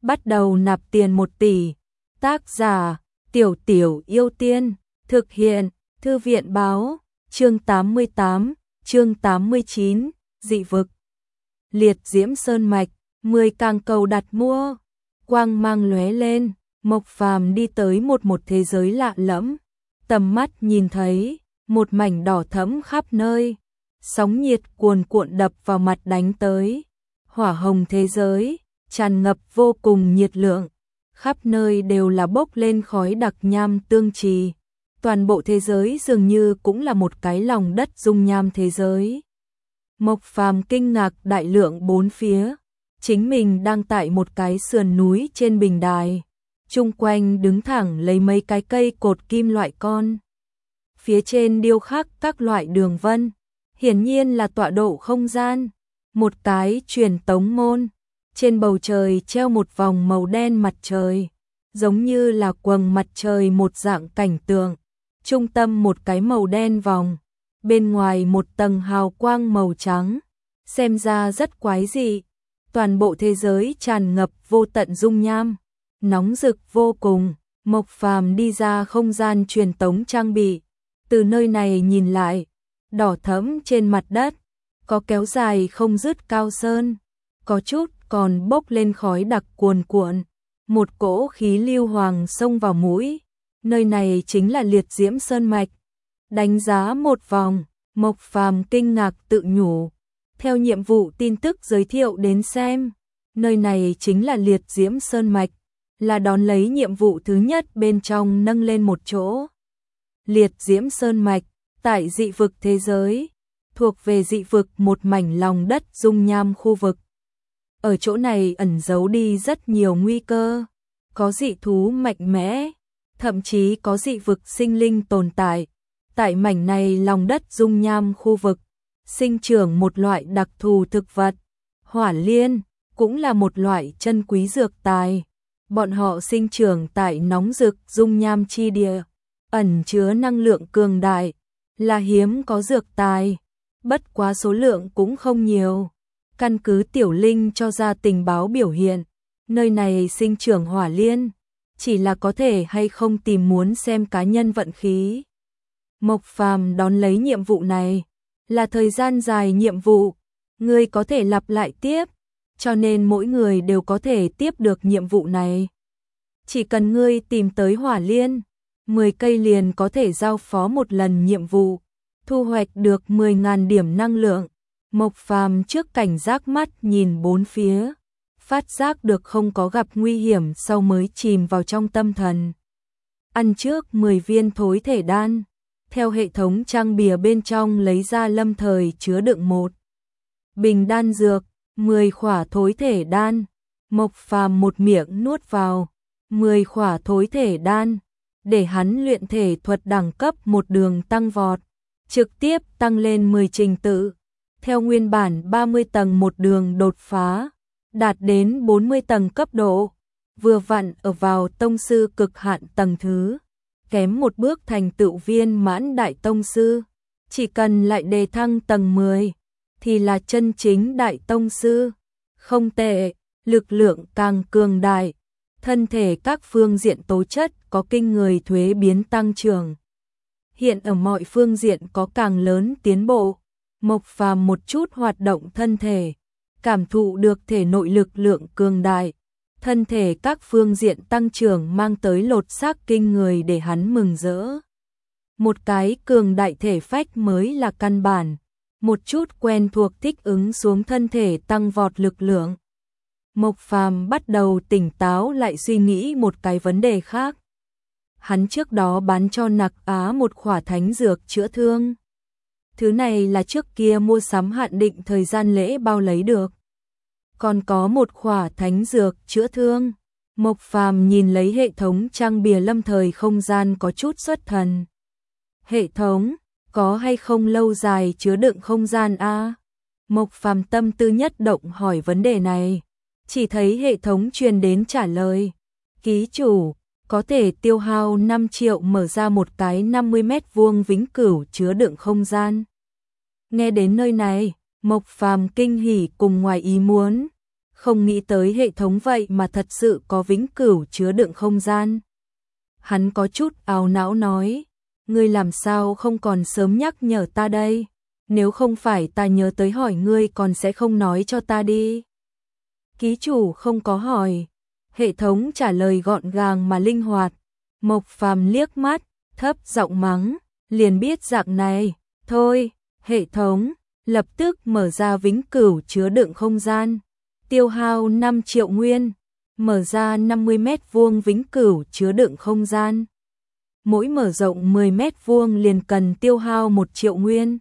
bắt đầu nạp tiền 1 tỷ. Tác giả: Tiểu Tiểu Yêu Tiên. Thực hiện: Thư viện báo. Chương 88, chương 89, dị vực. Liệt diễm sơn mạch, 10 càng cầu đặt mua. Quang mang lóe lên, Mộc Phàm đi tới một thế giới lạ lẫm. Tầm mắt nhìn thấy một mảnh đỏ thẫm khắp nơi, sóng nhiệt cuồn cuộn đập vào mặt đánh tới. Hỏa hồng thế giới tràn ngập vô cùng nhiệt lượng, khắp nơi đều là bốc lên khói đặc nham tương trì. Toàn bộ thế giới dường như cũng là một cái lòng đất dung nham thế giới. Mộc Phàm kinh ngạc đại lượng bốn phía, chính mình đang tại một cái sườn núi trên bình đài, chung quanh đứng thẳng lấy mấy cái cây cột kim loại con. Phía trên điêu khắc các loại đường vân, hiển nhiên là tọa độ không gian. Một cái truyền tống môn, trên bầu trời treo một vòng màu đen mặt trời, giống như là quầng mặt trời một dạng cảnh tượng. Trung tâm một cái màu đen vòng, bên ngoài một tầng hào quang màu trắng, xem ra rất quái dị. Toàn bộ thế giới tràn ngập vô tận dung nham, nóng rực vô cùng. Mộc Phàm đi ra không gian truyền tống trang bị, từ nơi này nhìn lại, đỏ thẫm trên mặt đất, có kéo dài không dứt cao sơn, có chút còn bốc lên khói đặc cuồn cuộn, một cỗ khí lưu hoàng xông vào mũi. Nơi này chính là liệt diễm sơn mạch. Đánh giá một vòng, Mộc Phàm kinh ngạc tự nhủ. Theo nhiệm vụ tin tức giới thiệu đến xem, nơi này chính là liệt diễm sơn mạch, là đón lấy nhiệm vụ thứ nhất bên trong nâng lên một chỗ. Liệt diễm sơn mạch, tại dị vực thế giới, thuộc về dị vực một mảnh lòng đất dung nham khu vực. Ở chỗ này ẩn giấu đi rất nhiều nguy cơ, có dị thú mạnh mẽ, thậm chí có dị vực sinh linh tồn tại. Tại mảnh này lòng đất dung nham khu vực, sinh trưởng một loại đặc thù thực vật, hỏa liên, cũng là một loại chân quý dược tài. Bọn họ sinh trưởng tại nóng rực dung nham chi địa, ẩn chứa năng lượng cường đại, là hiếm có dược tài, bất quá số lượng cũng không nhiều. Căn cứ Tiểu Linh cho ra tình báo biểu hiện, nơi này sinh trưởng hỏa liên, chỉ là có thể hay không tìm muốn xem cá nhân vận khí. Mộc Phàm đón lấy nhiệm vụ này, là thời gian dài nhiệm vụ, người có thể lặp lại tiếp, cho nên mỗi người đều có thể tiếp được nhiệm vụ này. Chỉ cần ngươi tìm tới hỏa liên, 10 cây liền có thể giao phó một lần nhiệm vụ, thu hoạch được 10.000 điểm năng lượng. Mộc Phàm trước cảnh giác mắt nhìn bốn phía, phát giác được không có gặp nguy hiểm sau mới chìm vào trong tâm thần. Ăn trước 10 viên thối thể đan, theo hệ thống trang bìa bên trong lấy ra lâm thời chứa đựng một bình đan dược, 10 khỏa thối thể đan. Mộc Phàm một miệng nuốt vào 10 khỏa thối thể đan, để hắn luyện thể thuật đẳng cấp một đường tăng vọt, trực tiếp tăng lên 10 trình tự, theo nguyên bản 30 tầng một đường đột phá, đạt đến 40 tầng cấp độ, vừa vặn ở vào tông sư cực hạn tầng thứ, kém một bước thành tựu viên mãn đại tông sư, chỉ cần lại đề thăng tầng 10 thì là chân chính đại tông sư. Không tệ, lực lượng càng cường đại, thân thể các phương diện tố chất có kinh người thuế biến tăng trưởng. Hiện ở mọi phương diện có càng lớn tiến bộ. Mộc Phàm một chút hoạt động thân thể, cảm thụ được thể nội lực lượng cường đại, thân thể các phương diện tăng trưởng mang tới lột xác kinh người để hắn mừng rỡ. Một cái cường đại thể phách mới là căn bản, một chút quen thuộc thích ứng xuống thân thể tăng vọt lực lượng. Mộc Phàm bắt đầu tỉnh táo lại suy nghĩ một cái vấn đề khác. Hắn trước đó bán cho Nặc Á một khỏa thánh dược chữa thương. Thứ này là trước kia mua sắm hạn định thời gian lễ bao lấy được. Còn có một khỏa thánh dược chữa thương. Mộc Phàm nhìn lấy hệ thống trang bìa lâm thời không gian có chút xuất thần. Hệ thống, có hay không lâu dài chứa đựng không gian a? Mộc Phàm tâm tư nhất động hỏi vấn đề này. Chỉ thấy hệ thống truyền đến trả lời. Ký chủ, có thể tiêu hao 5 triệu mở ra một cái 50 mét vuông vĩnh cửu chứa đựng không gian. Nghe đến nơi này, Mộc Phàm kinh hỉ cùng ngoài ý muốn. không nghĩ tới hệ thống vậy mà thật sự có vĩnh cửu chứa đựng không gian. Hắn có chút ảo não nói, ngươi làm sao không còn sớm nhắc nhở ta đây, nếu không phải ta nhớ tới hỏi ngươi còn sẽ không nói cho ta đi. Ký chủ không có hỏi, hệ thống trả lời gọn gàng mà linh hoạt. Mộc Phàm liếc mắt, thấp giọng mắng, liền biết dạng này, thôi, hệ thống, lập tức mở ra vĩnh cửu chứa đựng không gian, tiêu hao 5 triệu nguyên, mở ra 50 mét vuông vĩnh cửu chứa đựng không gian. Mỗi mở rộng 10 mét vuông liền cần tiêu hao 1 triệu nguyên.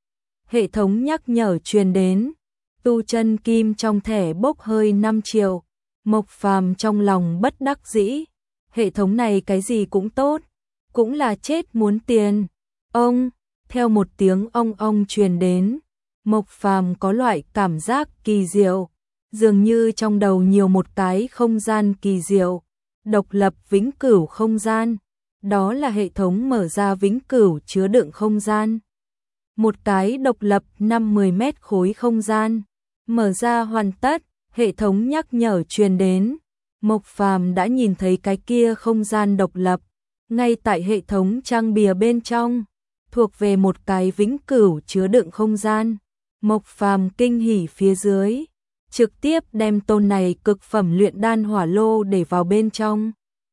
Hệ thống nhắc nhở truyền đến, tu chân kim trong thẻ bốc hơi 5 triệu, Mộc Phàm trong lòng bất đắc dĩ, hệ thống này cái gì cũng tốt, cũng là chết muốn tiền. Ông, theo một tiếng ong truyền đến, Mộc Phàm có loại cảm giác kỳ diệu, dường như trong đầu nhiều một cái không gian kỳ diệu, độc lập vĩnh cửu không gian, đó là hệ thống mở ra vĩnh cửu chứa đựng không gian. Một cái độc lập 5-10 mét khối không gian, mở ra hoàn tất, hệ thống nhắc nhở truyền đến, Mộc Phàm đã nhìn thấy cái kia không gian độc lập, ngay tại hệ thống trang bìa bên trong, thuộc về một cái vĩnh cửu chứa đựng không gian. Mộc Phàm kinh hỉ phía dưới, trực tiếp đem tôn này cực phẩm luyện đan hỏa lô để vào bên trong.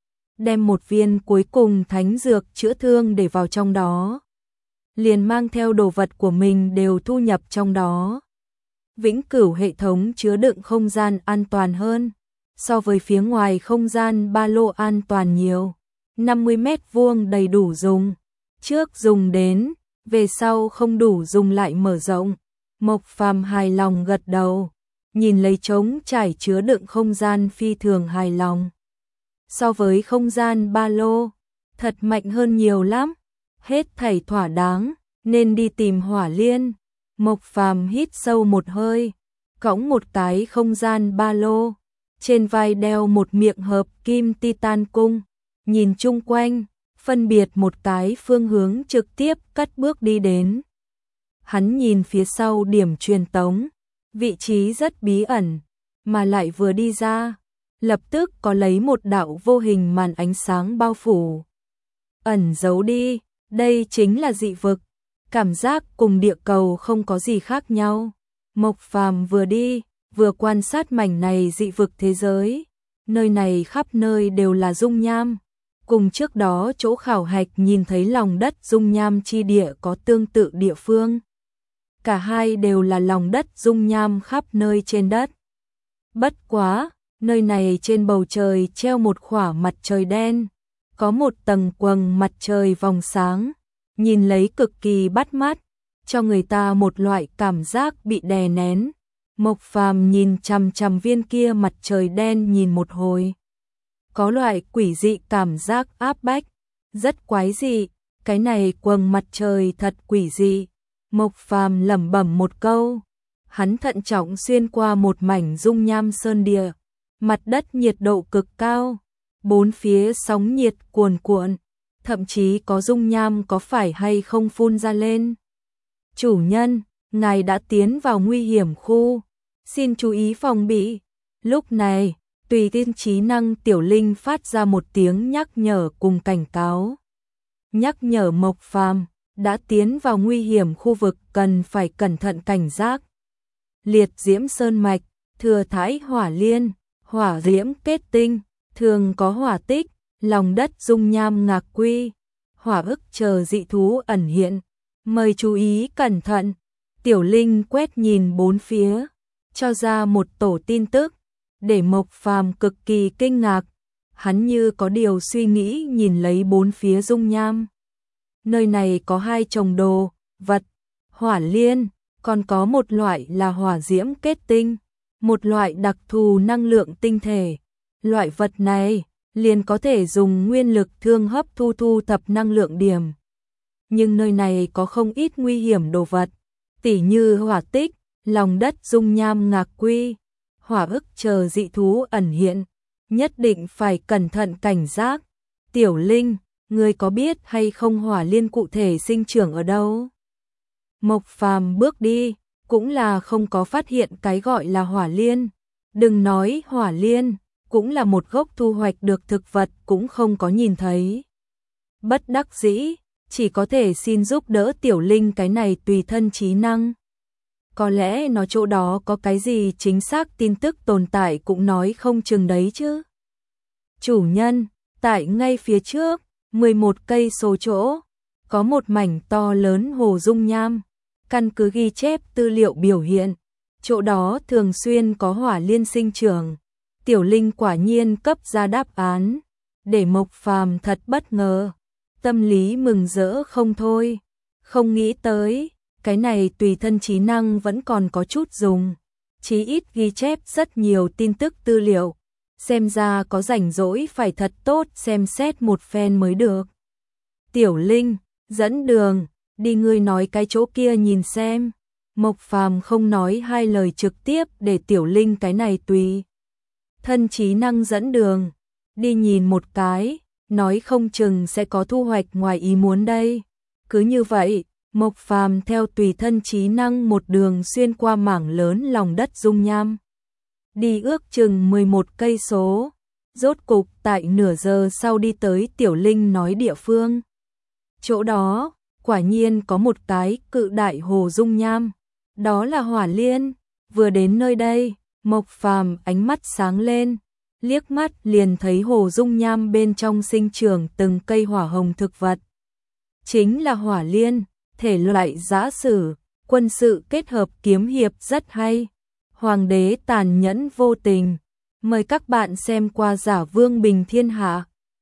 Đem một viên cuối cùng thánh dược chữa thương để vào trong đó. Liền mang theo đồ vật của mình đều thu nhập trong đó. Vĩnh cửu hệ thống chứa đựng không gian an toàn hơn, so với phía ngoài không gian ba lô an toàn nhiều. 50 mét vuông đầy đủ dùng, trước dùng đến, về sau không đủ dùng lại mở rộng. Mộc Phàm hài lòng gật đầu, nhìn lấy trống trải chứa đựng không gian phi thường hài lòng. So với không gian ba lô, thật mạnh hơn nhiều lắm, hết thảy thỏa đáng, nên đi tìm Hỏa Liên. Mộc Phàm hít sâu một hơi, cõng một cái không gian ba lô, trên vai đeo một miệng hợp kim titan cung, nhìn chung quanh, phân biệt một cái phương hướng trực tiếp cất bước đi đến. Hắn nhìn phía sau điểm truyền tống, vị trí rất bí ẩn, mà lại vừa đi ra, lập tức có lấy một đạo vô hình màn ánh sáng bao phủ. Ẩn giấu đi, đây chính là dị vực, cảm giác cùng địa cầu không có gì khác nhau. Mộc Phàm vừa đi, vừa quan sát mảnh này dị vực thế giới, nơi này khắp nơi đều là dung nham. Cùng trước đó chỗ khảo hạch nhìn thấy lòng đất dung nham chi địa có tương tự địa phương. Cả hai đều là lòng đất dung nham khắp nơi trên đất. Bất quá, nơi này trên bầu trời treo một khỏa mặt trời đen, có một tầng quầng mặt trời vòng sáng, nhìn lấy cực kỳ bắt mắt, cho người ta một loại cảm giác bị đè nén. Mộc Phàm nhìn chằm chằm viên kia mặt trời đen nhìn một hồi, có loại quỷ dị cảm giác áp bách, rất quái dị, cái này quầng mặt trời thật quỷ dị. Mộc Phàm lẩm bẩm một câu, hắn thận trọng xuyên qua một mảnh dung nham sơn địa, mặt đất nhiệt độ cực cao, bốn phía sóng nhiệt cuồn cuộn, thậm chí có dung nham có phải hay không phun ra lên. Chủ nhân, ngài đã tiến vào nguy hiểm khu, xin chú ý phòng bị. Lúc này, tùy tiên trí năng tiểu linh phát ra một tiếng nhắc nhở cùng cảnh cáo. Nhắc nhở Mộc Phàm đã tiến vào nguy hiểm khu vực cần phải cẩn thận cảnh giác. Liệt diễm sơn mạch, thừa thái hỏa liên, hỏa diễm kết tinh, thường có hỏa tích, lòng đất dung nham ngạc quy, hỏa ức chờ dị thú ẩn hiện. Mời chú ý cẩn thận. Tiểu linh quét nhìn bốn phía, cho ra một tổ tin tức, để Mộc Phàm cực kỳ kinh ngạc. Hắn như có điều suy nghĩ nhìn lấy bốn phía dung nham. Nơi này có hai chồng đồ vật, hỏa liên, còn có một loại là hỏa diễm kết tinh, một loại đặc thù năng lượng tinh thể. Loại vật này liền có thể dùng nguyên lực thương hấp thu thập năng lượng điểm. Nhưng nơi này có không ít nguy hiểm đồ vật, tỉ như hỏa tích, lòng đất dung nham ngạc quy, hỏa ức chờ dị thú ẩn hiện, nhất định phải cẩn thận cảnh giác. Tiểu linh, ngươi có biết hay không hỏa liên cụ thể sinh trưởng ở đâu? Mộc Phàm bước đi, cũng là không có phát hiện cái gọi là hỏa liên, Đừng nói hỏa liên, cũng là một gốc thu hoạch được thực vật cũng không có nhìn thấy. Bất đắc dĩ, chỉ có thể xin giúp đỡ Tiểu Linh cái này tùy thân trí năng. Có lẽ nó chỗ đó có cái gì chính xác tin tức tồn tại cũng nói không chừng đấy chứ. Chủ nhân, tại ngay phía trước, 11 cây số chỗ, có một mảnh to lớn hồ dung nham. Căn cứ ghi chép tư liệu biểu hiện, chỗ đó thường xuyên có hỏa liên sinh trưởng. Tiểu Linh quả nhiên cấp ra đáp án, để Mộc Phàm thật bất ngờ, tâm lý mừng rỡ không thôi, không nghĩ tới, cái này tùy thân trí năng vẫn còn có chút dùng, chí ít ghi chép rất nhiều tin tức tư liệu, xem ra có rảnh rỗi phải thật tốt xem xét một phen mới được. Tiểu Linh, dẫn đường, đi ngươi nói cái chỗ kia nhìn xem. Mộc Phàm không nói hai lời trực tiếp để Tiểu Linh cái này tùy thân trí năng dẫn đường, đi nhìn một cái, nói không chừng sẽ có thu hoạch ngoài ý muốn đây. Cứ như vậy, Mộc Phàm theo tùy thân trí năng một đường xuyên qua mảng lớn lòng đất dung nham. Đi ước chừng 11 cây số, rốt cục tại nửa giờ sau đi tới Tiểu Linh nói địa phương. Chỗ đó, quả nhiên có một cái cự đại hồ dung nham, đó là hỏa liên. Vừa đến nơi đây, Mộc Phàm ánh mắt sáng lên, liếc mắt liền thấy hồ dung nham bên trong sinh trưởng từng cây hỏa hồng thực vật. Chính là hỏa liên, thể loại giã sử, quân sự kết hợp kiếm hiệp rất hay. Hoàng đế tàn nhẫn vô tình. Mời các bạn xem qua Giả Vương Bình Thiên Hạ.